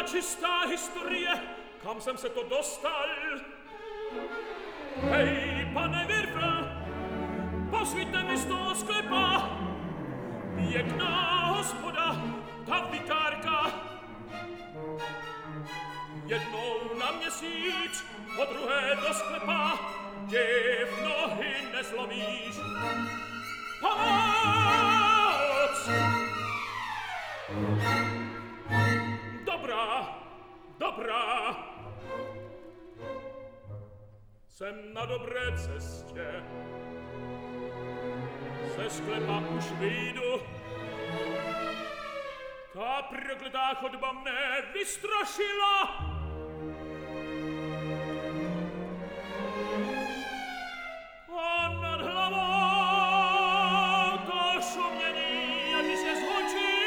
čistá historie, kam jsem se to dostal. Hej, pane Wirfel, pozvíte mi z toho sklepa. Pěkná hospoda, ta vikárka. Jednou na měsíc, po druhé do sklepa, děv nohy nezlomíš. Pomoc! Dobrá, dobrá. Jsem na dobré cestě. Ze sklepa už vyjdu. Ta prokletá chodba mne vystrašila. A nad hlavou to šumění, jak se zvučí.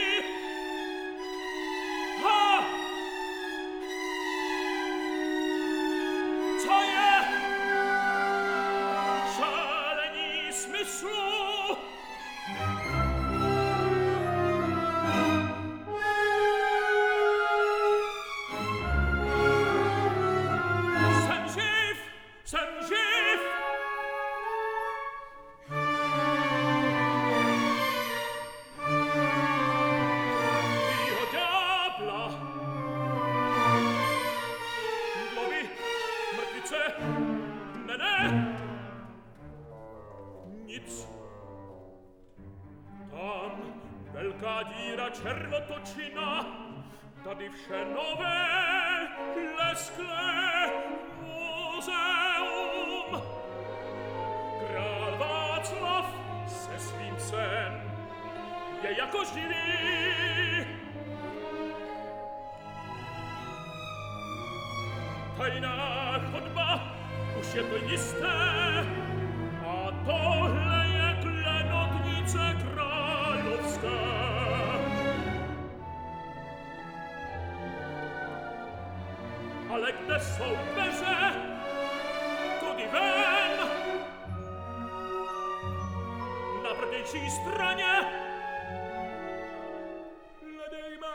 Ha! Co je? Šálení smyslu. Jsem živ! Tvýho ďábla. Hlavy, mrtvice, ne. Nic. Tam velká díra červotočina, tady vše nové, lesklé muzeum. Král Václav se svým psem je jako živý. Tajná chodba, už je to jisté, a tohle je klenotnice královská. Ale kde jsou dveře? Kudy ven? Na protější straně? Hledejme.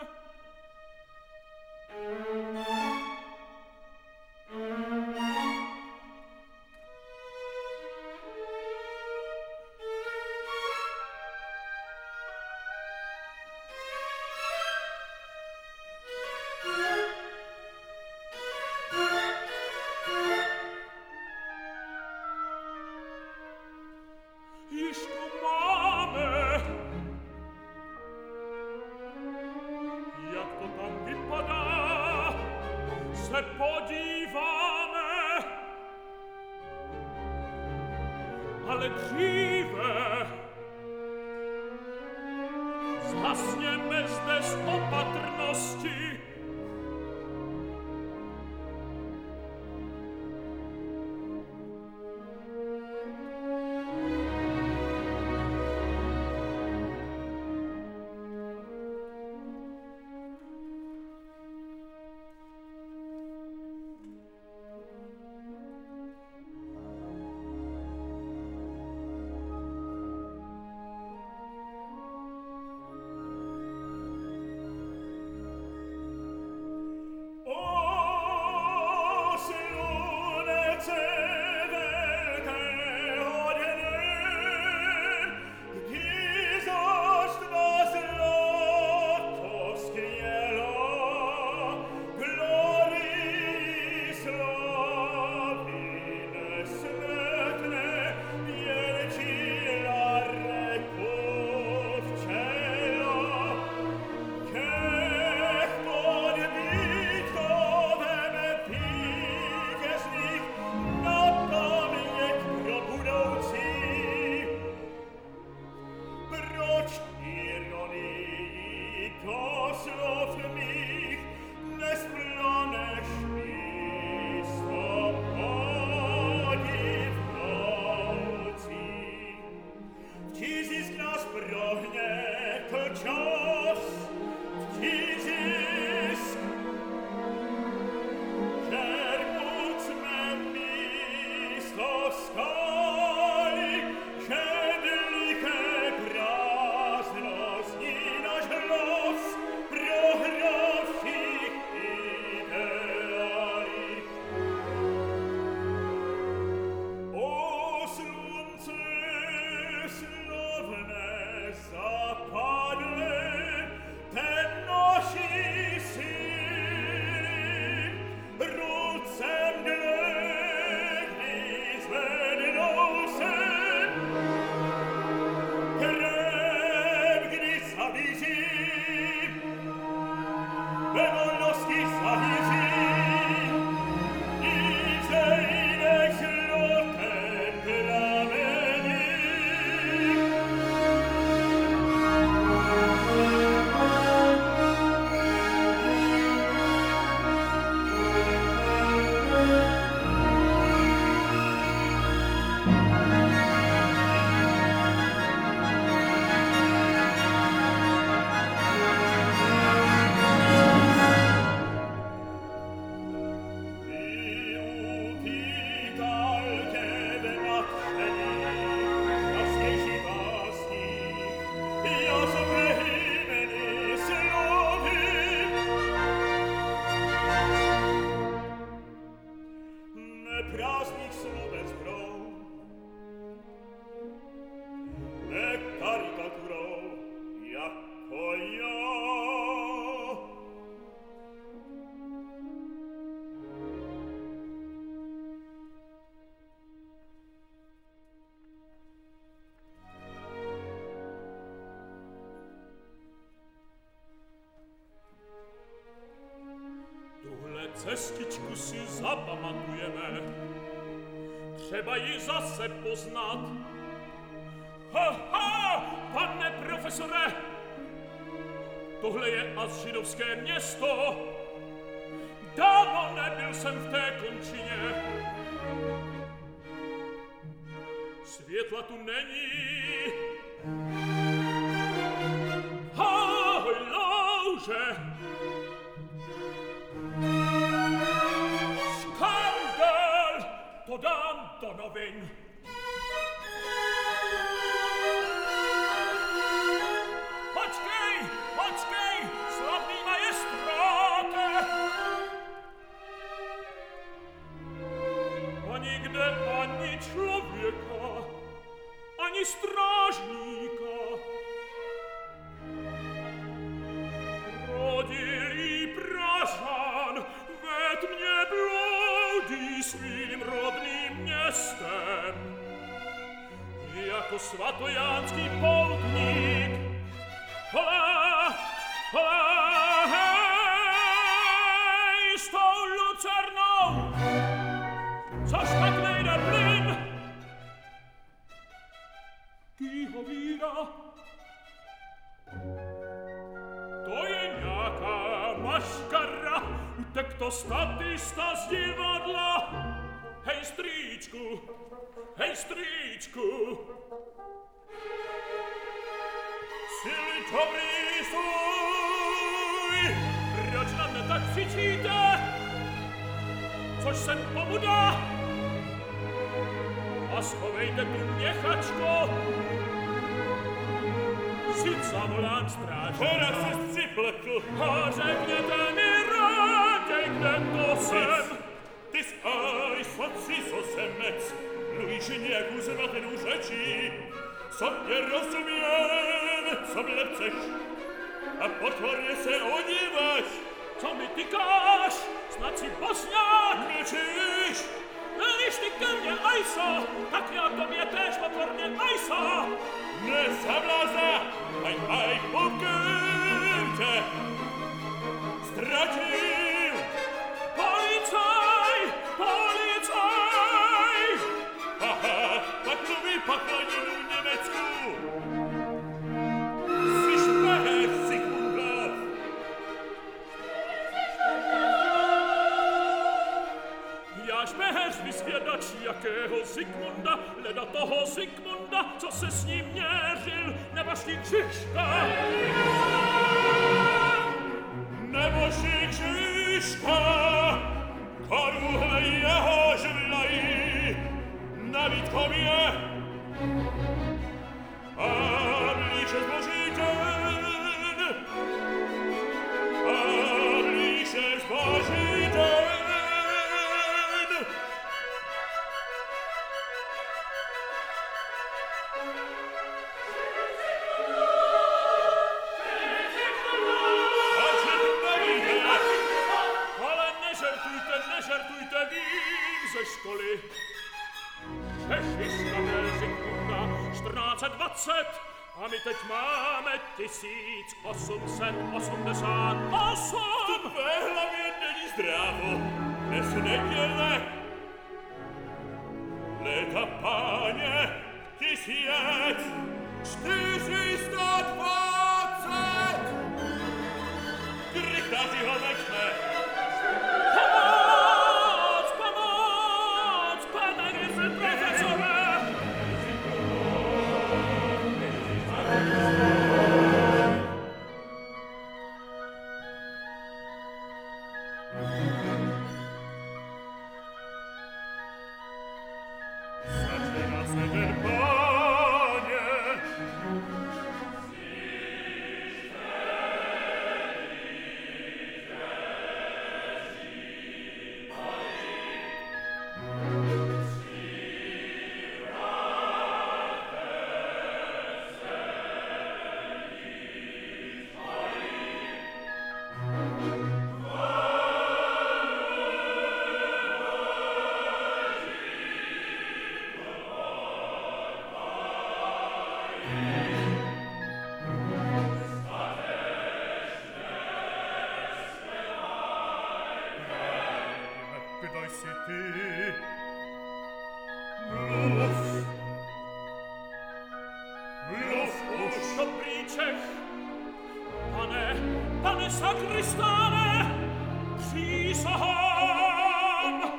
Již tu máme. Jak to tam vypadá, se podíváme. Ale dříve zhasněme zde z opatrnosti. Cestičku si zapamatujeme. Třeba ji zase poznat. Ha, pane profesore! Tohle je az židovské město. Dávno nebyl jsem v té končině. Světla tu není. Louže! To dám do novin. Počkej, slavný majestráte! A nikde ani člověka, ani strážníka. Rodilý Pražan, ved mě bloudí svým rodným městem. Jako svatojánský poutník. Hej, s tou lucernou, což tak nejde plyn. Kýho víra? To je nějaká maškara, utek to statista z divadla. Hej, strýčku, Sily dobrý stůj, proč na mě tak křičíte? Což jsem tomu dá? A schovejte tu měchačko. Sic zavolám stráž. Teraz se zciplekl. A řekněte mi rádi, kde to jsem. Ty skaj, svatří sosemec, mluvíš nějakou zematenou řečí. Co mě rozumím, co mě chceš, a potvorně se odíváš. Co mi tykáš, snad si bosňák. Mlčíš. Když ty ke mně ajsa, tak já tobě též potvorně ajsa. Nezablázna, aj, pokryvte. Ztratil. Policaj. Aha, tak mluví pokladinu v Německu. Jsi špeher, Zikmunda. Já špeher vysvědač jakého Zikmunda, leda toho Zikmunda, co se s ním měřil, nebožník Žižka. Nebožník Žižka, koruhle jeho žvlají, na Vítkově. A blíže zboží den, Ale nežertujte, vím ze školy. Češi slavil Zikmunda 1420 A my teď máme 1880. V tvé hlavě není zdrávo, dnes neděle. Léta páně, 1420. Krychtáři ho nechme. Pomoc, pane Gizl, profesore! Začíná se ten páně. Kdo jsi ty? Mluv. Mluv už. Dobrý Čech! Pane sakristáne! Přísahám!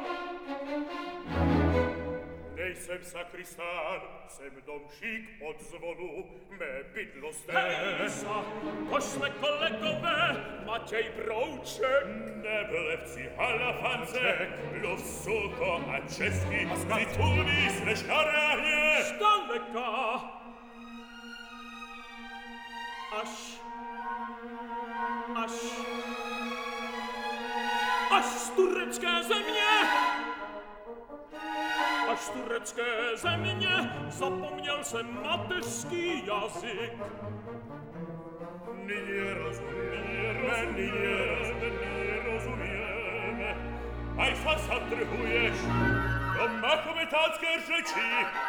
Nejsem sakristán, jsem domšík od zvonu, mé bydlo zde. Hejsa, pošle kolegové, Matěj Brouček. Neblevci, halafance, mluv sucho a česky, titulný sneš na ráhně. Zdaleka! Až z turecké země! Až z turecké země zapomněl jsem mateřský jazyk. Nyní rozumíme. Aj sa zatrhuješ do machometánské řeči.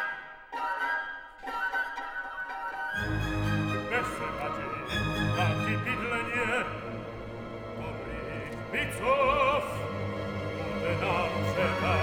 Nese naději, máky bydlenie dobrých bicov bude nám třeba.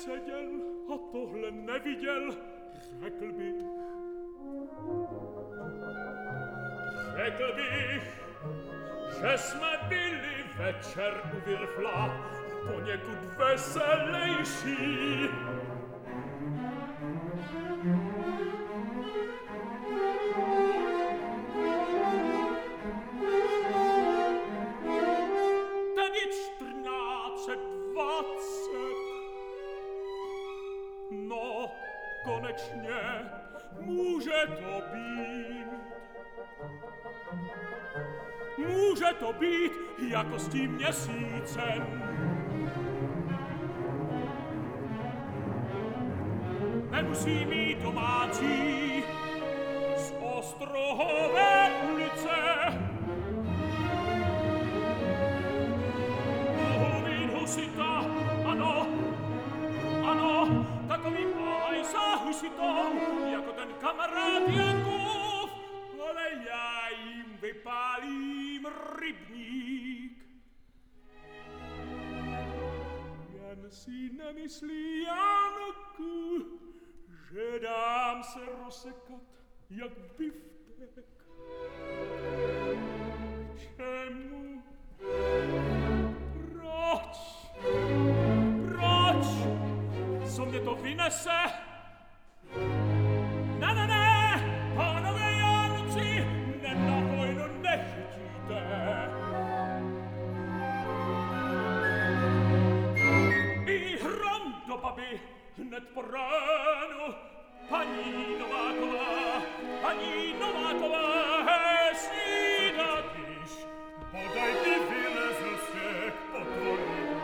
seděl a tohle neviděl, řekl bych, že jsme byli večer u Virfla poněkud veselejší. Tedy 1420. No, konečně může to být. Může to být jako s tím měsícem. Nemusí mít domácí z Ostrohové ulice. Mohu být husita, ano, ano, takový pajsa husitou, jako ten kamarád Jankův, ale já jim vypálím rybník. Jen si nemyslí, Janku, že dám se rozsekat jak biftek. Čemu? Proč? Proč? Co mě to vynese? Ne, pánové Jánoci, na vojnu nechytíte. I hrom do baby hned po ránu. Paní Nováková, snídat již. Bodaj by vylezl se k potvoru.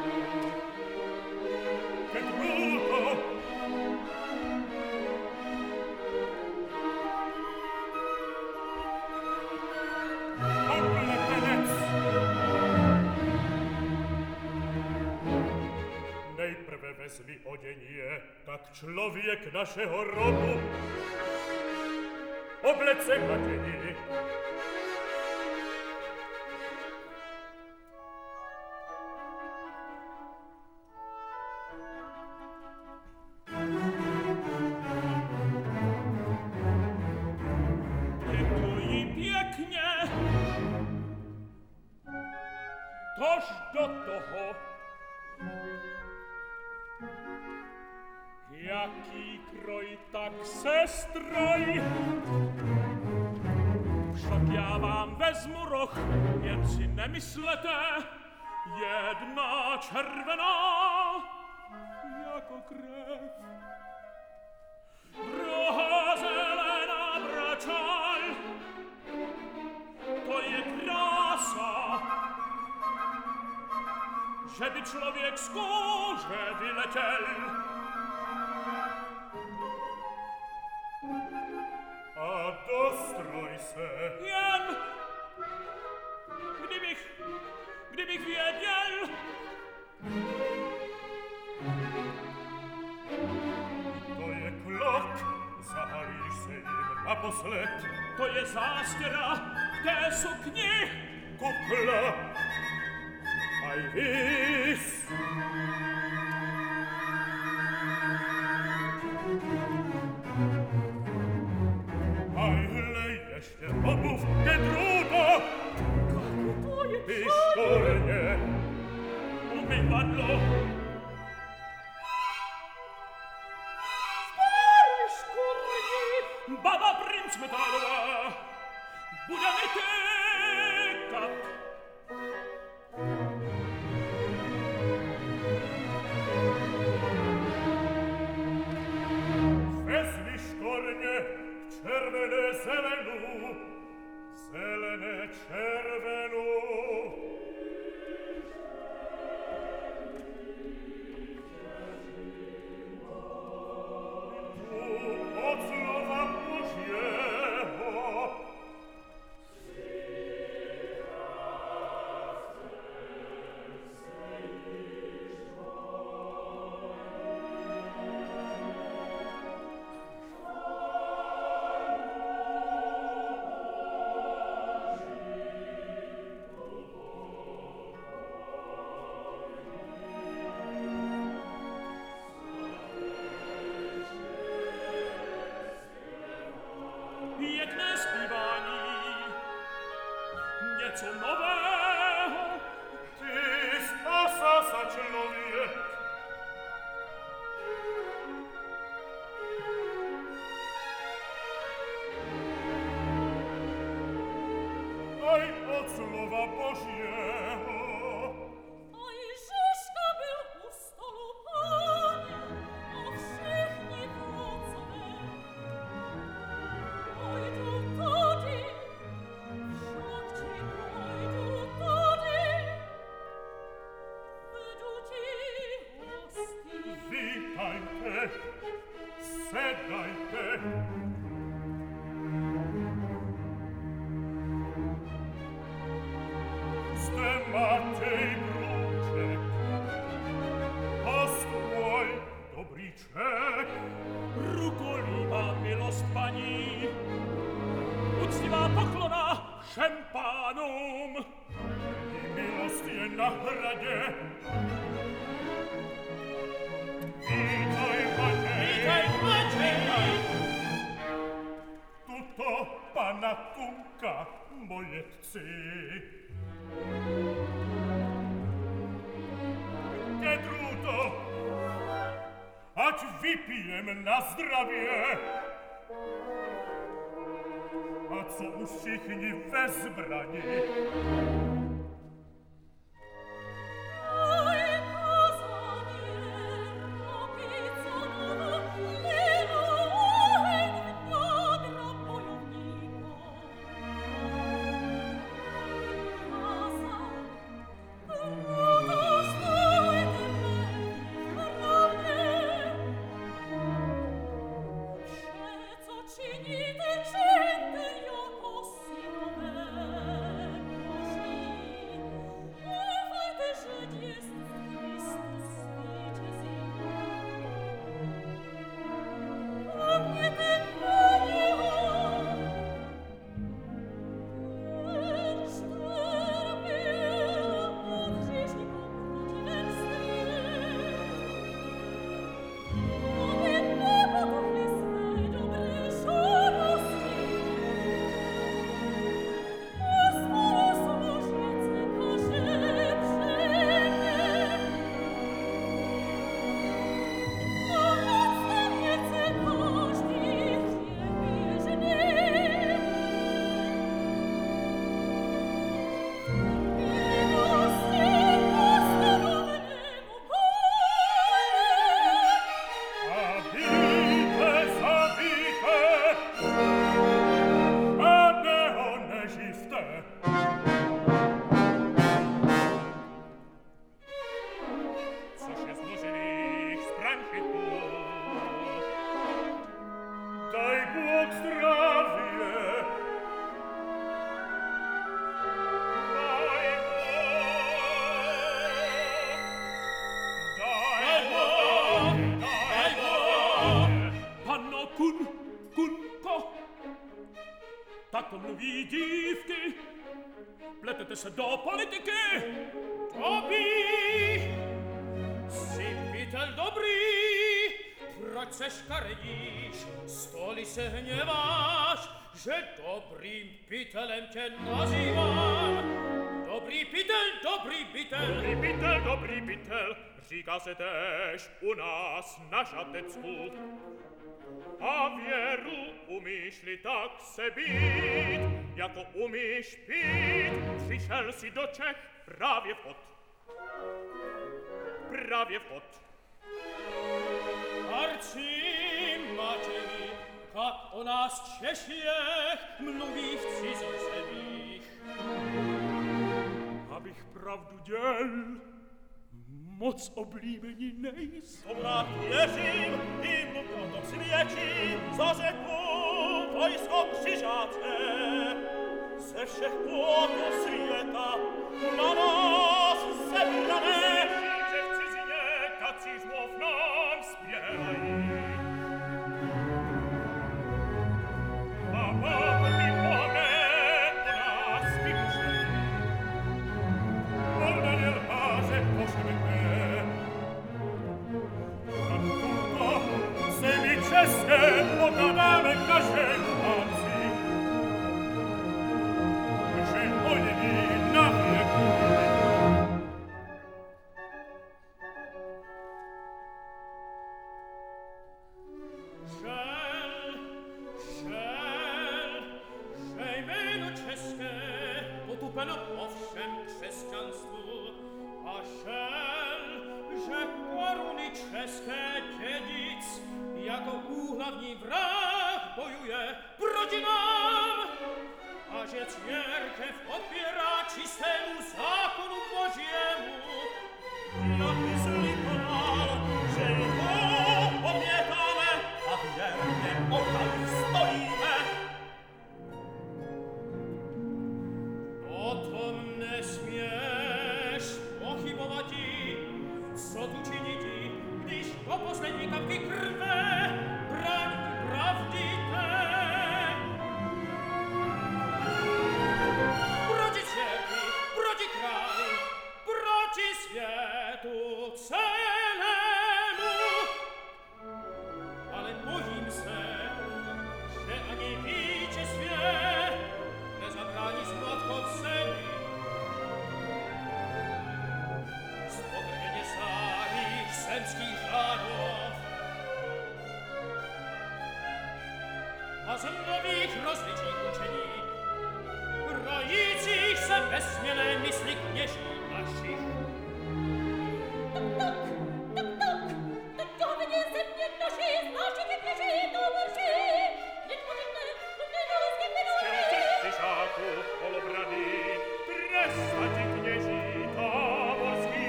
Ke druhu. Oblepenec. Nejprve vezmi oděnie, tak člověk našeho rodu. Oblece odění. Děkuji pěkně. Tož do toho. Jaký kroj, tak se stroj. Však já vám vezmu roh, jen si nemyslete, jedna červená jako krev. Druhá zelená bračal, to je krása, že by člověk z kůže vyletěl. A dostroj se. Jen, kdybych věděl. To je klok, zahalíš se jim naposled. To je zástěra v té sukni. Kukla, aj vys. Aj hlej, ještě obuv Gedruda. To je Piškorně. umyvadlo. Baba princ Metalova bude mi tykat. Vezmi škorně červené zelenu, zelené červenu. Od slova Božieho. nieco nowego. Ty spasa człowiek. Oj, od słowa Bożego. Oj, Żyżka był u stolu Panie, a wszechnie wrócone. Oj, tu tody, wszak ci oj, tu tody, wydu ci hosti. Witajte, sedajte. Maciej Bruczek, postój Dobriczek, Rukoliwa milost pani, uczciwa poklona szampanom. I milost je na hradzie. Witaj, Maciej! Witaj, Maciej! Tuto pana Kunka, moje tcy. Gedrudo, ać wypijem na zdrowie. A co uścichni wezbrani? Oj, Kazanie, roki co nowo, lino oheň wnadra bojownikom. Kazan, brudo stójte mnie przeco czynite czynte, jako synove Bożni. Ufajte, że jest Chrystus świecie a mnie ten Panie, Tak mówi dziwki, pletete się do polityki. Tobi, Simpitel dobry, proč se škaredíš, stoli se hněváš, že dobrým pitelem tě nazývám. Dobrý pitel, dobrý pitel. Dobrý pitel, dobrý pitel, říká se též u nás na Žatecku. A věru umíš-li tak se být, jako umíš pít, přišel si do Čech právě vhod. Právě vhod. Arci, Matěji, jak o nás Češích mluví v cizích zemích. Abych pravdu děl, moc oblíbení nejsou. Tomu rád věřím, i mu proto svědčím, za řeku vojsko křižácké. Ze všech koutků světa na nás sebrané, že v cizině tací zmluv nám zpěvají. A povrty pomen o nás vypuštějí. Volna je lháře pošemeté. A tuto se mi české podáváme každé náci. Že o něj Lubeno owszem chrześcijanstwu, a żel, że koruny czeskie dziedzic jako główny wrag bojuje proti nam, a że cierkiew odbiera czystemu zakonu Božiemu. Napisali kanal, że jego obietamy, a wiernie oddali stoimy. O to mnie śmiesz pochybować, co tu czyniti, gdyż po posledniej kapki krwe brani prawdy te. Proti cierpi, proti kraju, proti światu celemu. Ale boim se, że ani wicie swie nie zabrani złotowcemi. Spokrenie starych zemskich żadów, a z nowich rozliczeń uczeni, roić ich se bezsmiele myśli knieży naszych. Tak, to mnie ze mnie nosi, znaczy nie knieży do Boży. Nie potrzebne, nie rozgięte Tysiaku, polobrany, trestać kniezi taborski.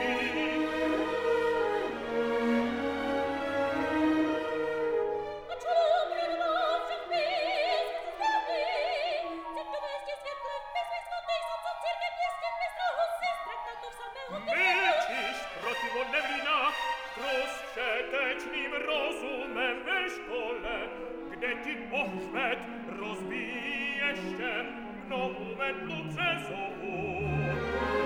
A czemu mnie naszych pism zostawi? Zresztą weźcie świetle w pismie zgodnej z obcą cyrkiem pieskiem bez strachu ze traktatów samego Myciś protivonewlina, rozprzetecznym rozumem we szkole, gdy ci ochrzmet rozbijesz się w nomen lub przez obór.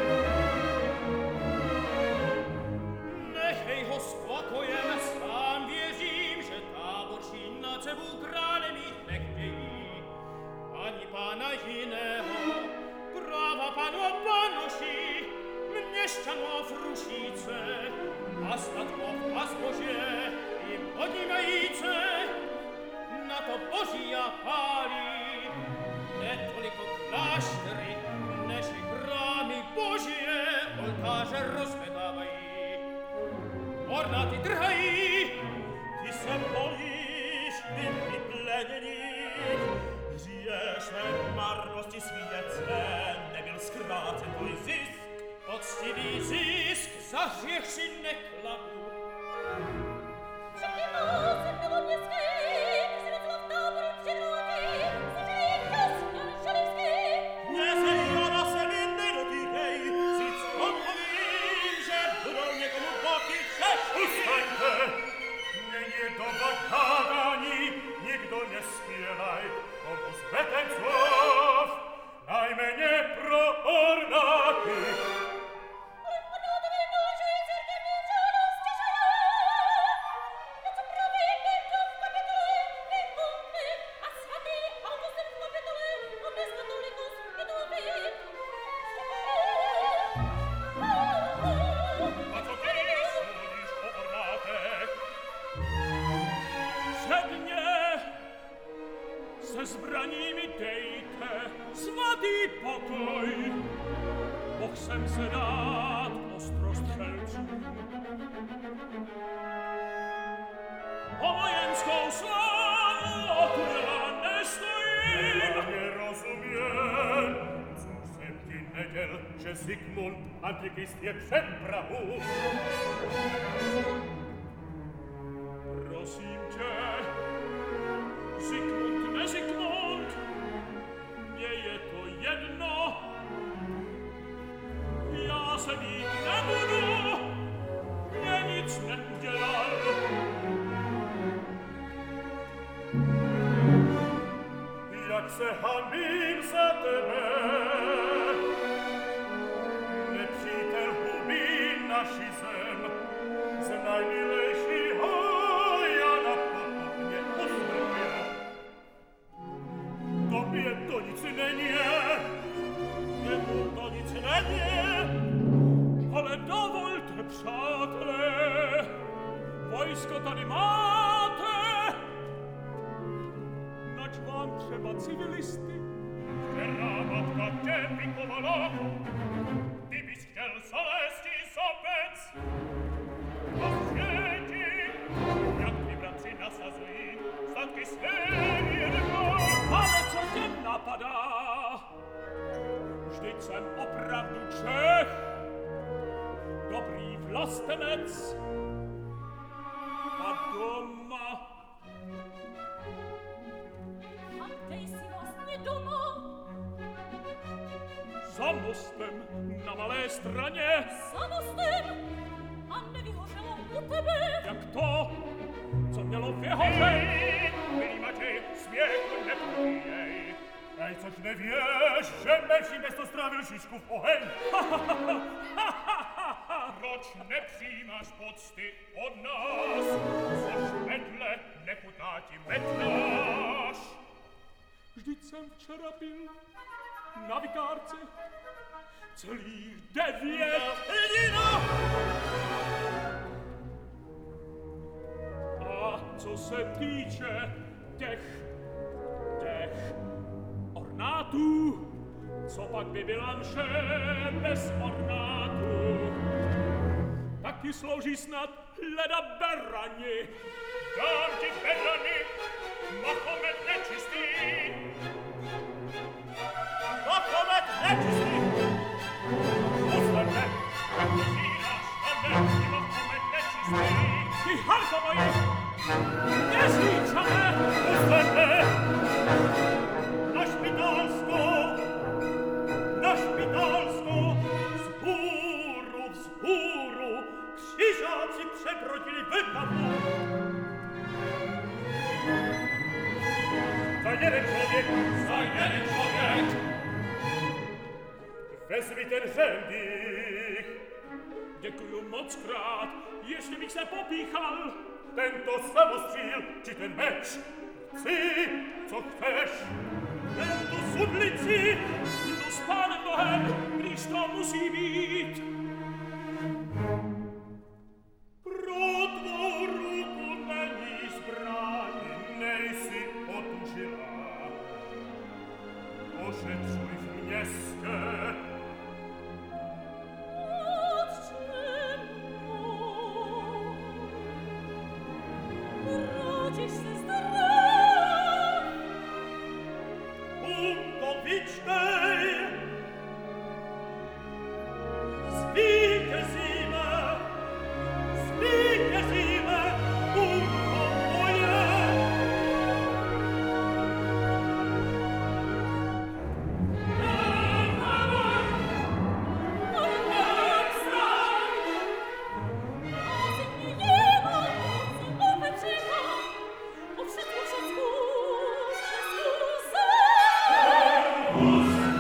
Nechej ho spokojem, sam wierzim, że tabor si na cebu granem ich nechtějí. Ani pana jiného, prawa panu panoši, měšťanov rušice, a statkov a zbožě, jim odnímajíce, na to Božia pálí. Netoliko kláštery, než i chrámy Božie, oltáře rozvedávají. Ornáty trhají, Ty se bojíš, vypleněných, žiješ ve marnosti svíjece, nebyl zkrácen tvůj zisk. poctivý zisk za hřích si nekladu. Všechny moci novoměstské, si docela v táboru předrodí, zažili křesťan šalivský. Kněze Jana se mi nedotýkej, si povím, že budou někomu boky čeští. Ustaňte! Není doba kádání, nikdo nespělaj, komu zbetencov, najméně pro ornáty. Ale panátovi naší církevní žádost těšají. No co praví Petr v kapitole, vypomny, a svatý Augustin v kapitole, omnes katolikus Petrovit. A co ty słonisz o ornátek? Przednie ze zbraními dejte svatý pokoj. Mohl jsem se dát ostrostřelcům. O vojenskou slávu tu já nestojím. Já nerozumiem, cóż jsem ti neděl, že Zikmund Antikist je před Prahu. Prosím tě, Zikmund, ne Zikmund, mně je to jedno. Já se být nebudu, mě nic neudělal. Jak se hanbím za tebe, nepřítel hubí naši zem, z najmilejšího Jana podobně ustrpěl. Tobě to nic není, Jemu to nic není, ale dovolte, přátelé, vojsko tady máte, nač vám třeba civilisty, která matka tempi voilà, Bibis quel celesti sopec, Osvieti, jak vibranci nasazují, statky sférírko. Ale co tě napadá? Vždyť jsem opravdu Čech, dobrý vlastenec a doma. A kde jsi vlastně doma? Za mostem na Malé Straně. Za mostem? A nevyhořelo u tebe? Jak to? Co mělo vyhořet? Milý Matěj, směchu nepomíjej. Ej, což nevěš, že Mevží město strávil Žižku v oheň? Proč nepřijímáš pocty od nás? Což medle neputá ti metnáš? Vždyť jsem včera byl na vikárce celých 9 Hrdina! A co se týče těch ornátů, co pak by byla mše bez ornátů? Taky slouží snad leda berani. Dám ti berany, Mahomet nečistý. Mahomet nečistý! Uznete, jak pozíráš na mne, Mahomet nečistý. Ty harko moji, nezlíčané! Uznete! Na špitálsku, vzhůru, křižáci přebrodili Vltavu. Za jeden člověk! Vezmi ten řendých. Děkuju moc krát, ještě bych se popíchal. Tento samostříl, či ten meč? Chci, co chceš? Tento sudlici? Jdu s pánem Bohem, když to musí být. Pro tvou ruku není zbraň, nejsi otužila. Ošetřuj v městě. Rodíš se zdrav. To vyčkej. Zvítězíme, moje. Ovšetku, českou zem.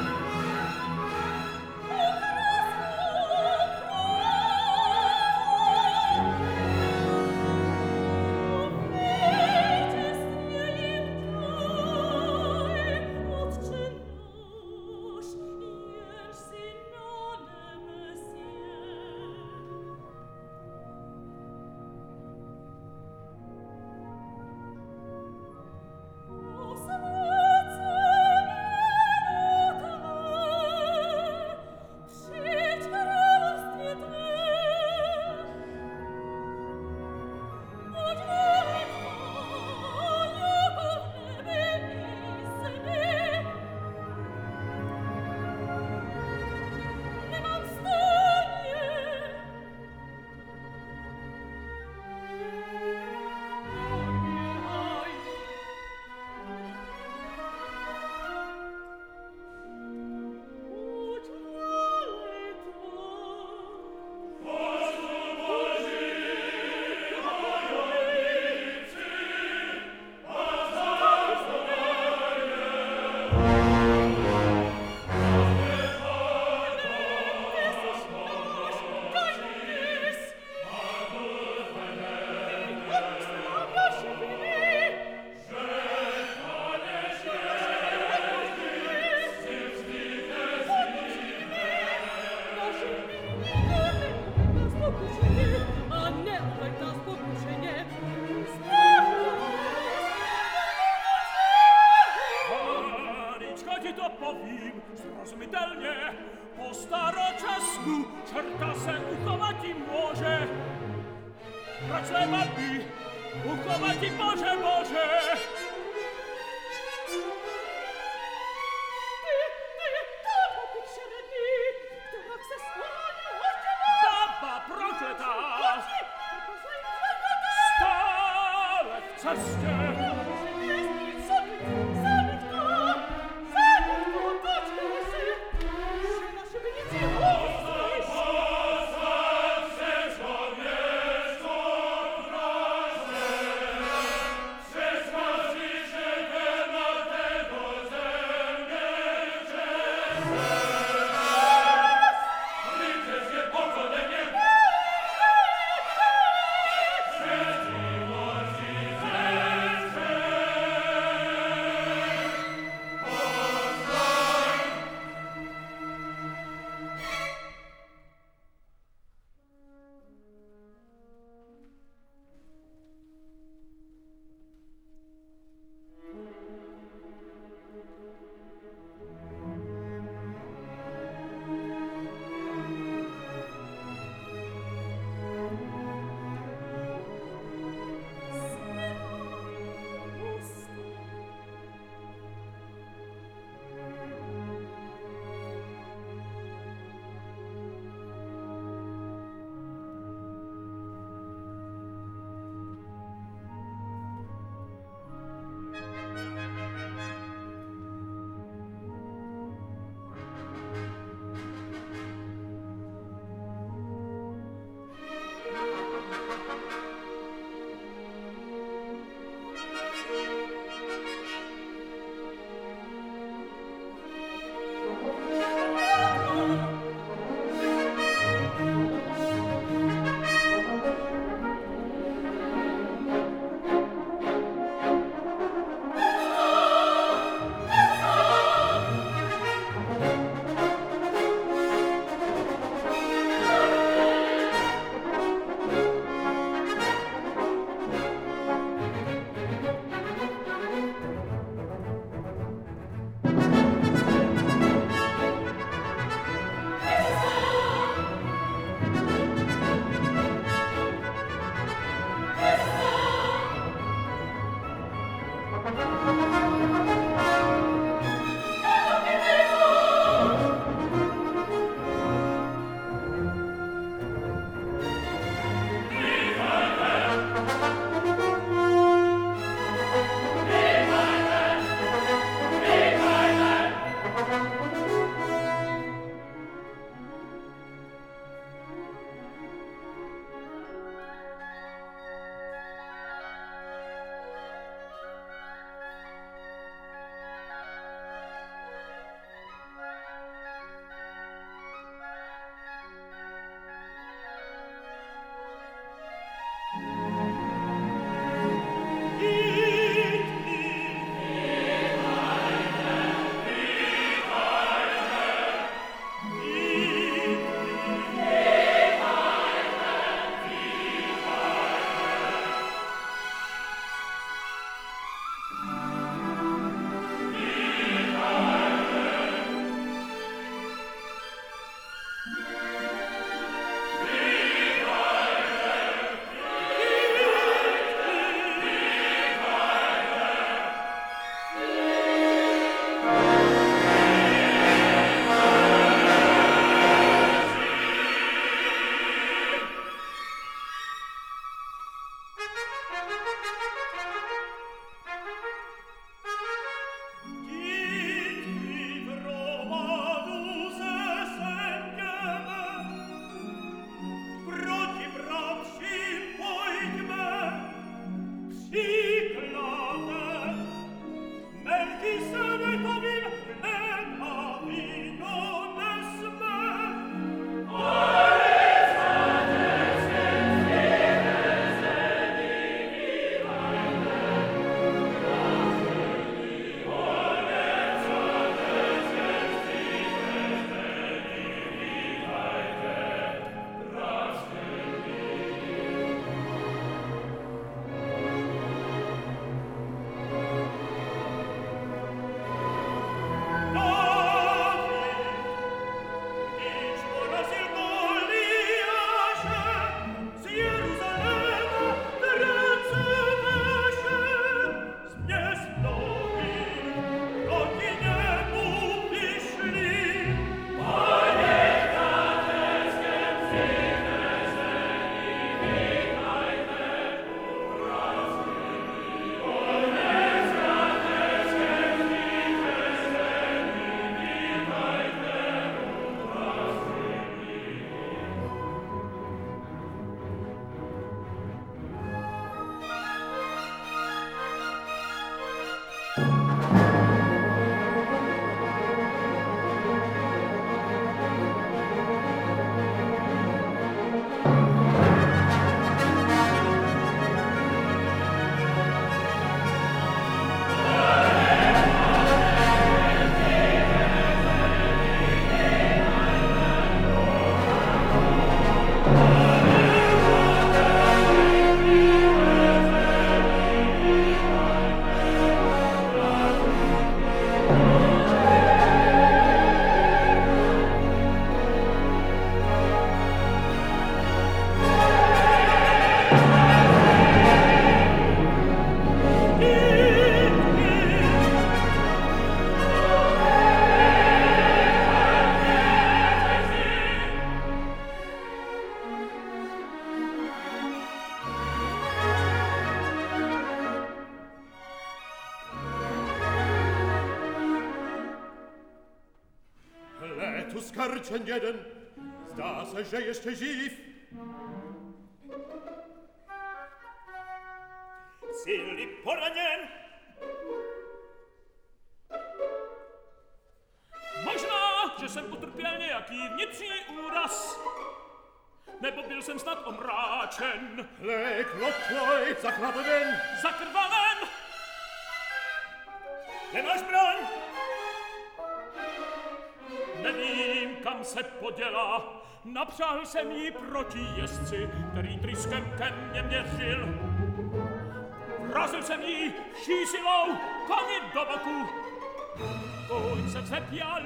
Boże, Boże! Baba prokleta! Stale w cestie! tu skarčen jeden. Zdá se, že ještě živ. Jsi-li poraněn? Možná, že jsem utrpěl nějaký vnitřní úraz. Nebo byl jsem snad omráčen. Lék lokloj, zakrvaven. Zakrvaven! Nemáš zbraň? Nevím, kam se poděla. Napřáhl jsem jí proti jezdci, který tryskem ke mně měřil. Vrazil jsem jí vší silou koni do boku. Kůň se vzepěl.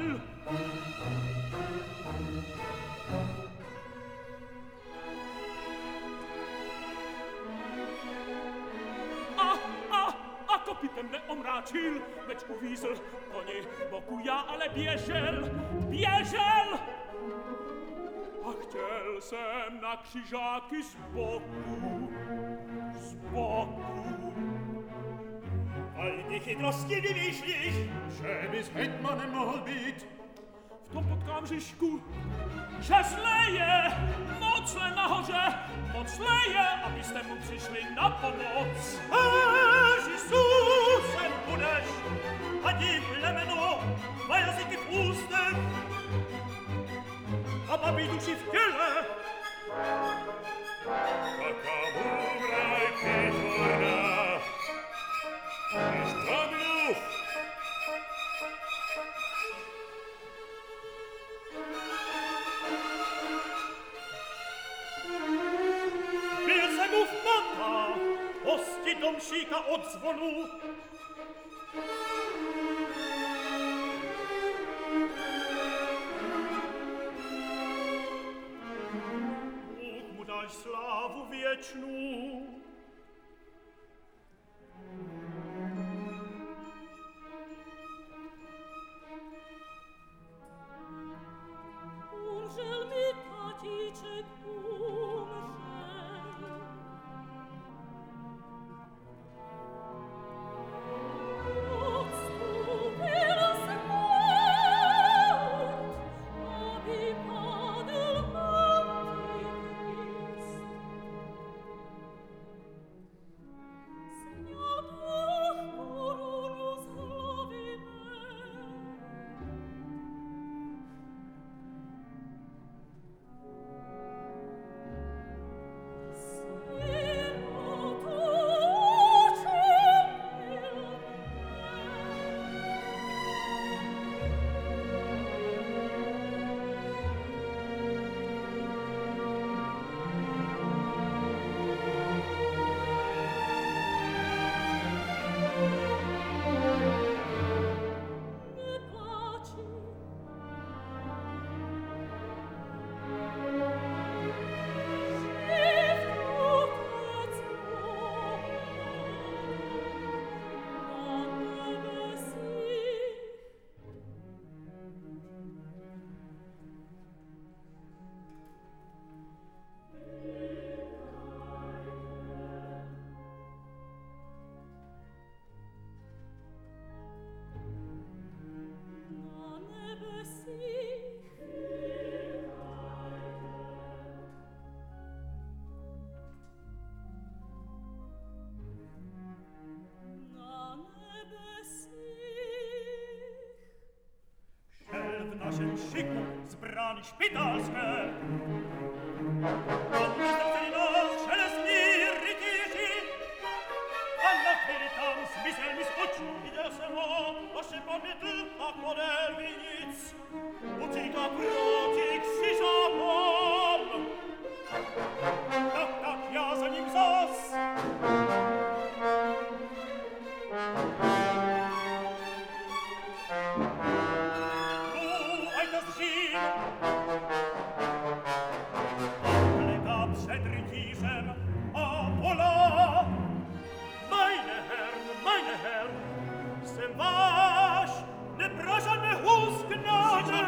A kopitem mne omráčil, veď uvízl koni boku, já ale běžel! A chtěl jsem na křižáky z boku. Ale ty chytrosti vymýšlíš, Že bys hetmanem mohl být. V tom potkám Žižku, že zleje, moc le nahoře, moc leje, abyste mu přišli na pomoc. Ježíšusem budeš, a dík plemenu, dva jazyky v ústech, a babí duši v těle. Taká můraj pitvorná, než kamňů. Byl jsem mu v matách, hosti domšíka od zvonu. Bůh mu daj slávu věčnou. Umřel mi tatíček, umřel. Odstúpil smrt, aby padl Antikrist. Sňal Bůh korunu z hlavy mé. Šiku z brány špitalské. Odmysleli nás železní rytíři a na chvíli tam zmizel mi z očů. Viděl jsem ho, až se pamětl a podél vinic. Utíká proti křižákům. Tak, já za ním zas. Oblega před rytířem a volá. Meine Herr, jsem váš, nepražané hůz gnade.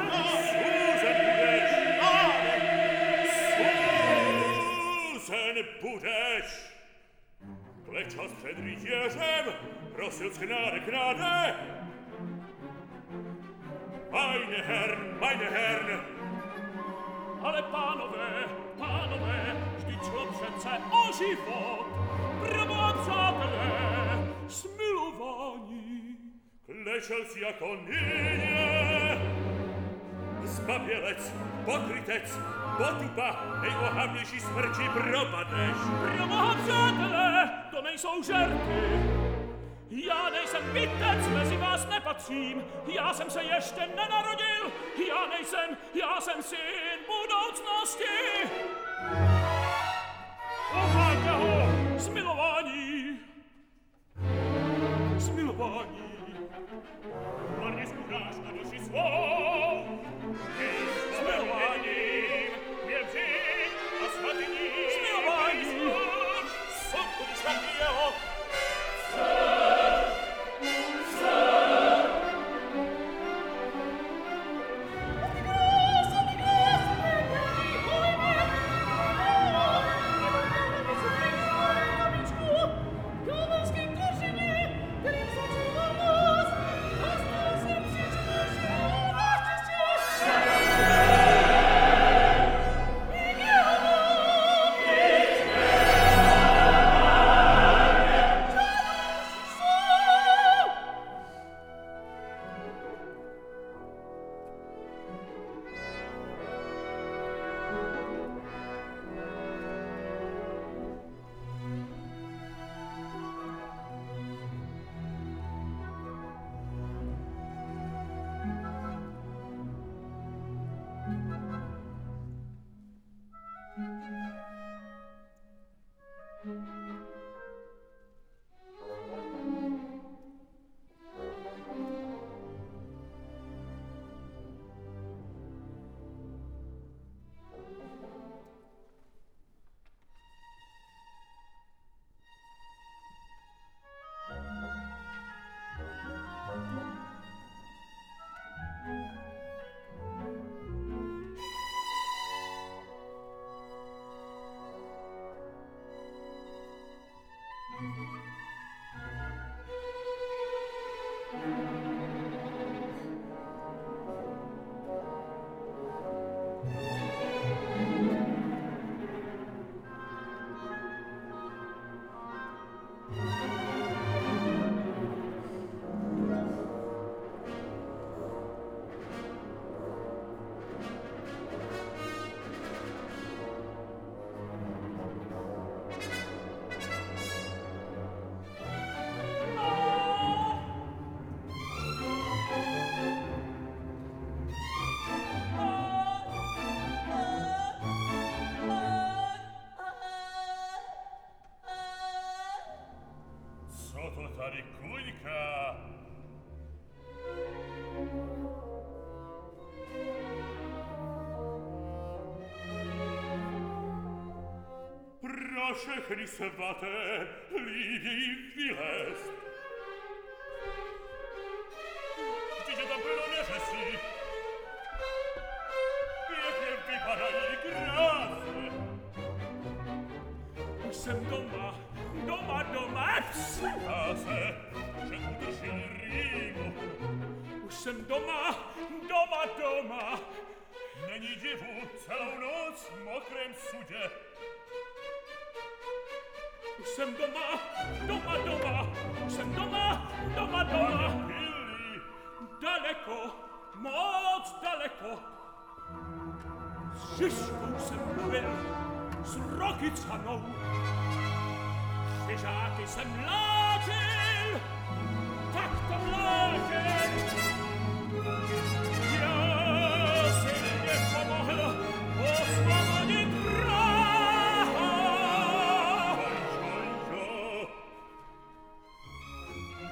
Suzen budeš! Klečal před rytířem, prosil z knáde. Meine Herren! Ale pánové, vždyť šlo přece o život. Pravo, přátelé, smilování. Klečel si jako nyně. Zbabělec, pokrytec, potupa, nejohavnější smrti propadneš. Pravo, přátelé, to nejsou žerty. Já nejsem bytec, mezi vás nepatřím. Já jsem se ještě nenarodil. Já jsem syn budoucnosti. Opálte ho, smilování. Smilování. Marně zkudáš na duši svou. Smilováním mě vzít a svatyní. Smilování. Sonku vysvatí jeho. Všechny svaté líbí vylézt. Vždyť je tam plno neřesí. Pěkně vypadají krásně. Už jsem doma. Zdá se, že udrželi Rýmu. Už jsem doma. Není divu celou noc v mokrém sudě. Už jsem doma. Pilný. Daleko, moc daleko. S Žižkou jsem mluvil, s Rokycanou. Křižáky jsem mlátil, tak to mlátil. Já si nepomohl osvobodit Praha.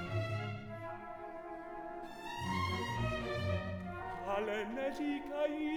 Ale neříkají